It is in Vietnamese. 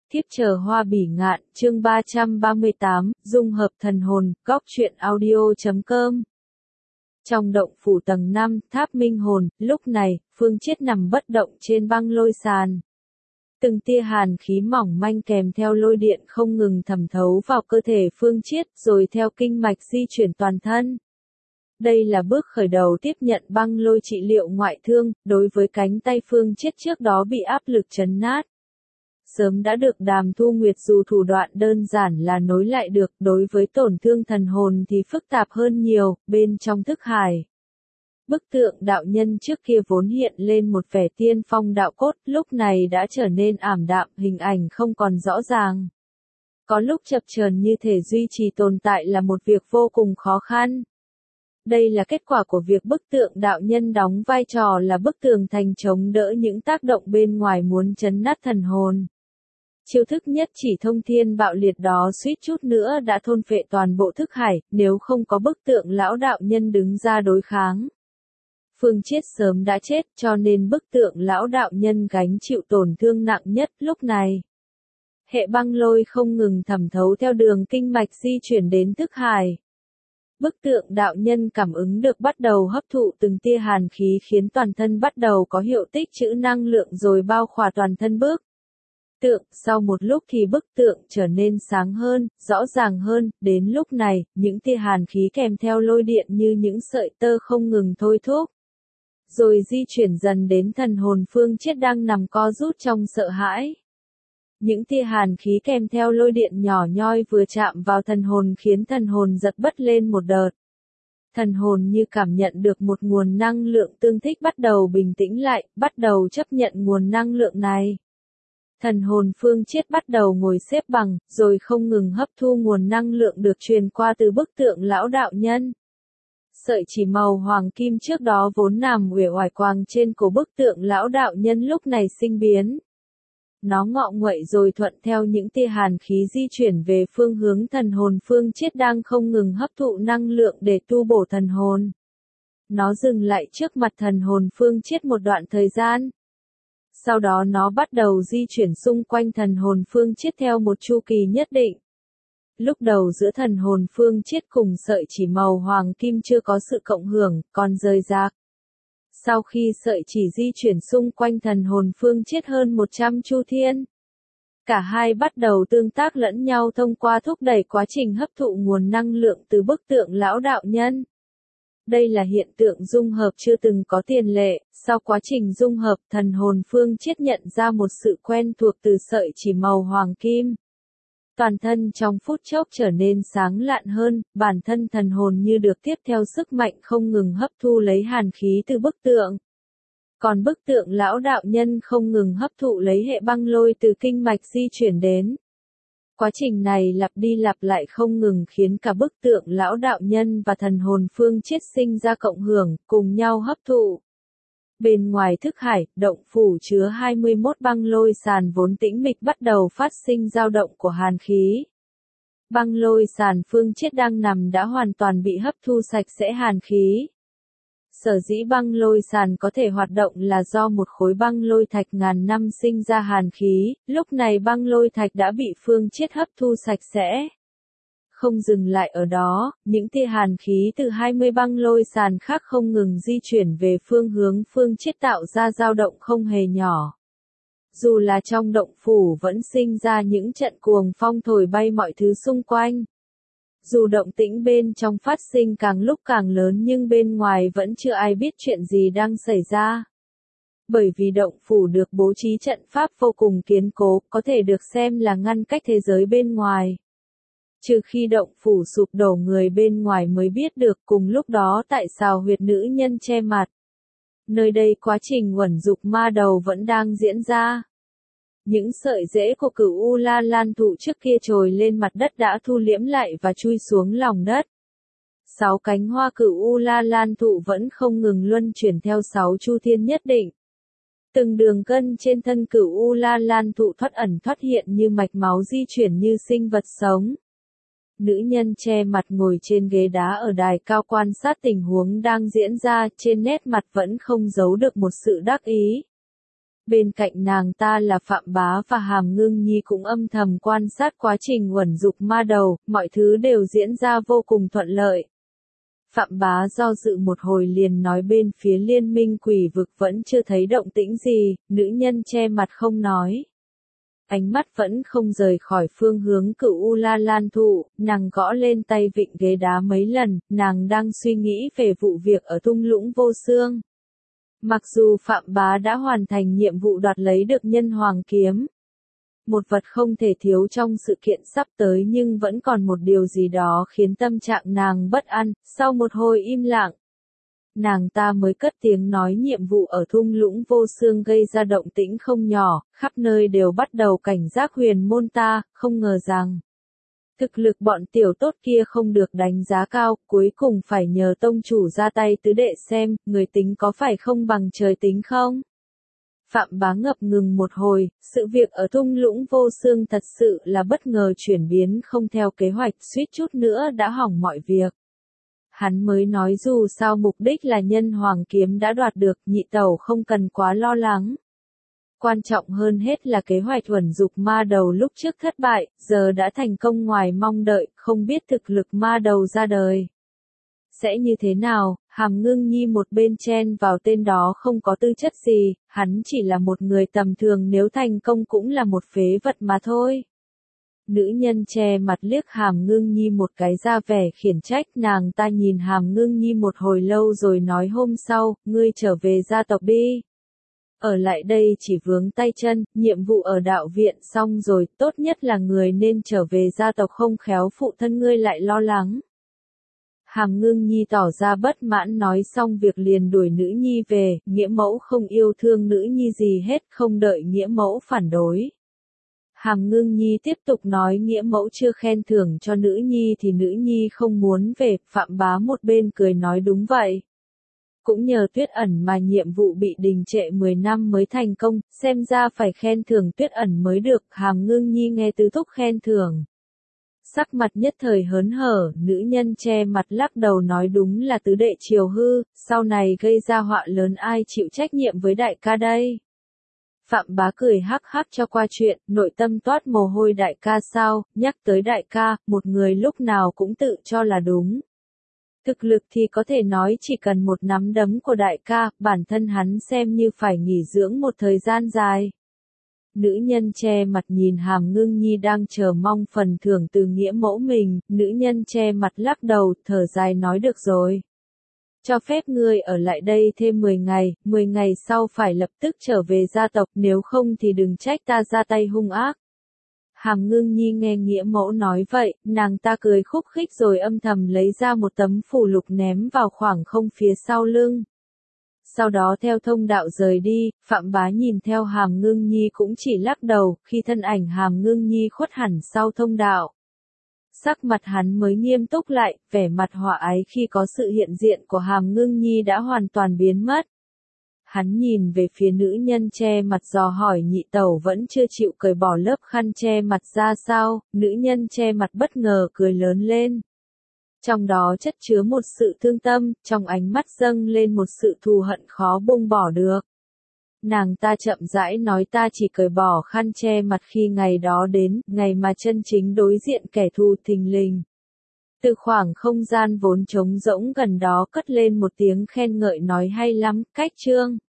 Thiếp chờ hoa bỉ ngạn, chương 338, dung hợp thần hồn, góc truyện audio.com. Trong động phủ tầng 5, tháp minh hồn, lúc này, Phương Chiết nằm bất động trên băng lôi sàn. Từng tia hàn khí mỏng manh kèm theo lôi điện không ngừng thẩm thấu vào cơ thể Phương Chiết rồi theo kinh mạch di chuyển toàn thân. Đây là bước khởi đầu tiếp nhận băng lôi trị liệu ngoại thương, đối với cánh tay Phương Chiết trước đó bị áp lực chấn nát. Sớm đã được Đàm Thu Nguyệt dù thủ đoạn đơn giản là nối lại được, đối với tổn thương thần hồn thì phức tạp hơn nhiều, bên trong thức hải. Bức tượng đạo nhân trước kia vốn hiện lên một vẻ tiên phong đạo cốt, lúc này đã trở nên ảm đạm, hình ảnh không còn rõ ràng. Có lúc chập chờn như thể duy trì tồn tại là một việc vô cùng khó khăn. Đây là kết quả của việc bức tượng đạo nhân đóng vai trò là bức tường thành chống đỡ những tác động bên ngoài muốn chấn nát thần hồn. Chiêu thức nhất chỉ thông thiên bạo liệt đó suýt chút nữa đã thôn phệ toàn bộ thức hải, nếu không có bức tượng lão đạo nhân đứng ra đối kháng. Phương Chiết sớm đã chết, cho nên bức tượng lão đạo nhân gánh chịu tổn thương nặng nhất lúc này. Hệ băng lôi không ngừng thẩm thấu theo đường kinh mạch di chuyển đến thức hải. Bức tượng đạo nhân cảm ứng được bắt đầu hấp thụ từng tia hàn khí khiến toàn thân bắt đầu có hiệu tích trữ năng lượng rồi bao khỏa toàn thân bức tượng. Sau một lúc thì bức tượng trở nên sáng hơn, rõ ràng hơn, đến lúc này, những tia hàn khí kèm theo lôi điện như những sợi tơ không ngừng thôi thúc. Rồi di chuyển dần đến thần hồn Phương Chiết đang nằm co rút trong sợ hãi. Những tia hàn khí kèm theo lôi điện nhỏ nhoi vừa chạm vào thần hồn khiến thần hồn giật bất lên một đợt. Thần hồn như cảm nhận được một nguồn năng lượng tương thích bắt đầu bình tĩnh lại, bắt đầu chấp nhận nguồn năng lượng này. Thần hồn Phương Chiết bắt đầu ngồi xếp bằng, rồi không ngừng hấp thu nguồn năng lượng được truyền qua từ bức tượng lão đạo nhân. Sợi chỉ màu hoàng kim trước đó vốn nằm uể oải quàng trên cổ bức tượng lão đạo nhân lúc này sinh biến. Nó ngọ nguậy rồi thuận theo những tia hàn khí di chuyển về phương hướng thần hồn Phương Chiết đang không ngừng hấp thụ năng lượng để tu bổ thần hồn. Nó dừng lại trước mặt thần hồn Phương Chiết một đoạn thời gian. Sau đó nó bắt đầu di chuyển xung quanh thần hồn Phương Chiết theo một chu kỳ nhất định. Lúc đầu giữa thần hồn Phương Chiết cùng sợi chỉ màu hoàng kim chưa có sự cộng hưởng, còn rời rạc. Sau khi sợi chỉ di chuyển xung quanh thần hồn Phương Chiết hơn 100 chu thiên, cả hai bắt đầu tương tác lẫn nhau thông qua thúc đẩy quá trình hấp thụ nguồn năng lượng từ bức tượng lão đạo nhân. Đây là hiện tượng dung hợp chưa từng có tiền lệ, sau quá trình dung hợp thần hồn Phương Chiết nhận ra một sự quen thuộc từ sợi chỉ màu hoàng kim. Toàn thân trong phút chốc trở nên sáng lạn hơn, bản thân thần hồn như được tiếp theo sức mạnh không ngừng hấp thu lấy hàn khí từ bức tượng. Còn bức tượng lão đạo nhân không ngừng hấp thụ lấy hệ băng lôi từ kinh mạch di chuyển đến. Quá trình này lặp đi lặp lại không ngừng khiến cả bức tượng lão đạo nhân và thần hồn Phương Chiết sinh ra cộng hưởng, cùng nhau hấp thụ. Bên ngoài thức hải, động phủ chứa 21 băng lôi sàn vốn tĩnh mịch bắt đầu phát sinh dao động của hàn khí. Băng lôi sàn Phương Chiết đang nằm đã hoàn toàn bị hấp thu sạch sẽ hàn khí. Sở dĩ băng lôi sàn có thể hoạt động là do một khối băng lôi thạch ngàn năm sinh ra hàn khí, lúc này băng lôi thạch đã bị Phương Chiết hấp thu sạch sẽ. Không dừng lại ở đó, những tia hàn khí từ 20 băng lôi sàn khác không ngừng di chuyển về phương hướng Phương Chiết tạo ra dao động không hề nhỏ. Dù là trong động phủ vẫn sinh ra những trận cuồng phong thổi bay mọi thứ xung quanh. Dù động tĩnh bên trong phát sinh càng lúc càng lớn nhưng bên ngoài vẫn chưa ai biết chuyện gì đang xảy ra. Bởi vì động phủ được bố trí trận pháp vô cùng kiên cố, có thể được xem là ngăn cách thế giới bên ngoài. Trừ khi động phủ sụp đổ người bên ngoài mới biết được cùng lúc đó tại sao huyệt nữ nhân che mặt. Nơi đây quá trình uẩn dục ma đầu vẫn đang diễn ra. Những sợi rễ của Cửu U La Lan thụ trước kia trồi lên mặt đất đã thu liễm lại và chui xuống lòng đất. 6 cánh hoa Cửu U La Lan thụ vẫn không ngừng luân chuyển theo 6 chu thiên nhất định. Từng đường gân trên thân Cửu U La Lan thụ thoát ẩn thoát hiện như mạch máu di chuyển như sinh vật sống. Nữ nhân che mặt ngồi trên ghế đá ở đài cao quan sát tình huống đang diễn ra, trên nét mặt vẫn không giấu được một sự đắc ý. Bên cạnh nàng ta là Phạm Bá và Hàm Ngưng Nhi cũng âm thầm quan sát quá trình uẩn dục ma đầu, mọi thứ đều diễn ra vô cùng thuận lợi. Phạm Bá do dự một hồi liền nói bên phía liên minh quỷ vực vẫn chưa thấy động tĩnh gì, nữ nhân che mặt không nói. Ánh mắt vẫn không rời khỏi phương hướng Cửu U La Lan thụ, nàng gõ lên tay vịn ghế đá mấy lần, nàng đang suy nghĩ về vụ việc ở thung lũng vô xương. Mặc dù Phạm Bá đã hoàn thành nhiệm vụ đoạt lấy được nhân hoàng kiếm, một vật không thể thiếu trong sự kiện sắp tới, nhưng vẫn còn một điều gì đó khiến tâm trạng nàng bất an. Sau một hồi im lặng, nàng ta mới cất tiếng nói nhiệm vụ ở thung lũng vô xương gây ra động tĩnh không nhỏ, khắp nơi đều bắt đầu cảnh giác huyền môn ta, không ngờ rằng thực lực bọn tiểu tốt kia không được đánh giá cao, cuối cùng phải nhờ tông chủ ra tay tứ đệ xem, người tính có phải không bằng trời tính không? Phạm Bá ngập ngừng một hồi, sự việc ở thung lũng vô xương thật sự là bất ngờ chuyển biến không theo kế hoạch, suýt chút nữa đã hỏng mọi việc. Hắn mới nói dù sao mục đích là nhân hoàng kiếm đã đoạt được, nhị tẩu không cần quá lo lắng. Quan trọng hơn hết là kế hoạch uẩn dục ma đầu lúc trước thất bại, giờ đã thành công ngoài mong đợi, không biết thực lực ma đầu ra đời sẽ như thế nào. Hàm Ngưng Nhi một bên chen vào, tên đó không có tư chất gì, hắn chỉ là một người tầm thường, nếu thành công cũng là một phế vật mà thôi. Nữ nhân che mặt liếc Hàm Ngưng Nhi một cái ra vẻ khiển trách, nàng ta nhìn Hàm Ngưng Nhi một hồi lâu rồi nói hôm sau, ngươi trở về gia tộc đi. Ở lại đây chỉ vướng tay chân, nhiệm vụ ở đạo viện xong rồi, tốt nhất là người nên trở về gia tộc, không khéo phụ thân ngươi lại lo lắng. Hàm Ngưng Nhi tỏ ra bất mãn, nói xong việc liền đuổi nữ nhi về, nghĩa mẫu không yêu thương nữ nhi gì hết, không đợi nghĩa mẫu phản đối. Hàm Ngưng Nhi tiếp tục nói nghĩa mẫu chưa khen thưởng cho nữ nhi thì nữ nhi không muốn về. Phạm Bá một bên cười nói đúng vậy. Cũng nhờ Tuyết Ẩn mà nhiệm vụ bị đình trệ 10 năm mới thành công, xem ra phải khen thưởng Tuyết Ẩn mới được. Hàm Ngưng Nhi nghe tứ thúc khen thưởng, sắc mặt nhất thời hớn hở, nữ nhân che mặt lắc đầu nói đúng là tứ đệ chiều hư, sau này gây ra họa lớn ai chịu trách nhiệm với đại ca đây. Phạm Bá cười hắc hắc cho qua chuyện, nội tâm toát mồ hôi, đại ca sao, nhắc tới đại ca, một người lúc nào cũng tự cho là đúng. Thực lực thì có thể nói chỉ cần một nắm đấm của đại ca, bản thân hắn xem như phải nghỉ dưỡng một thời gian dài. Nữ nhân che mặt nhìn Hàm Ngưng Nhi đang chờ mong phần thưởng từ nghĩa mẫu mình, nữ nhân che mặt lắc đầu, thở dài nói được rồi. Cho phép ngươi ở lại đây thêm 10 ngày sau phải lập tức trở về gia tộc, nếu không thì đừng trách ta ra tay hung ác. Hàm Ngưng Nhi nghe nghĩa mẫu nói vậy, nàng ta cười khúc khích rồi âm thầm lấy ra một tấm phù lục ném vào khoảng không phía sau lưng. Sau đó theo thông đạo rời đi. Phạm Bá nhìn theo Hàm Ngưng Nhi cũng chỉ lắc đầu, khi thân ảnh Hàm Ngưng Nhi khuất hẳn sau thông đạo. Sắc mặt hắn mới nghiêm túc lại, vẻ mặt hòa ái khi có sự hiện diện của Hàm Ngưng Nhi đã hoàn toàn biến mất. Hắn nhìn về phía nữ nhân che mặt dò hỏi nhị tẩu vẫn chưa chịu cởi bỏ lớp khăn che mặt ra sao, nữ nhân che mặt bất ngờ cười lớn lên. Trong đó chất chứa một sự thương tâm, trong ánh mắt dâng lên một sự thù hận khó buông bỏ được. Nàng ta chậm rãi nói ta chỉ cởi bỏ khăn che mặt khi ngày đó đến, ngày mà chân chính đối diện kẻ thù thình lình. Từ khoảng không gian vốn trống rỗng gần đó cất lên một tiếng khen ngợi nói hay lắm, cách chương.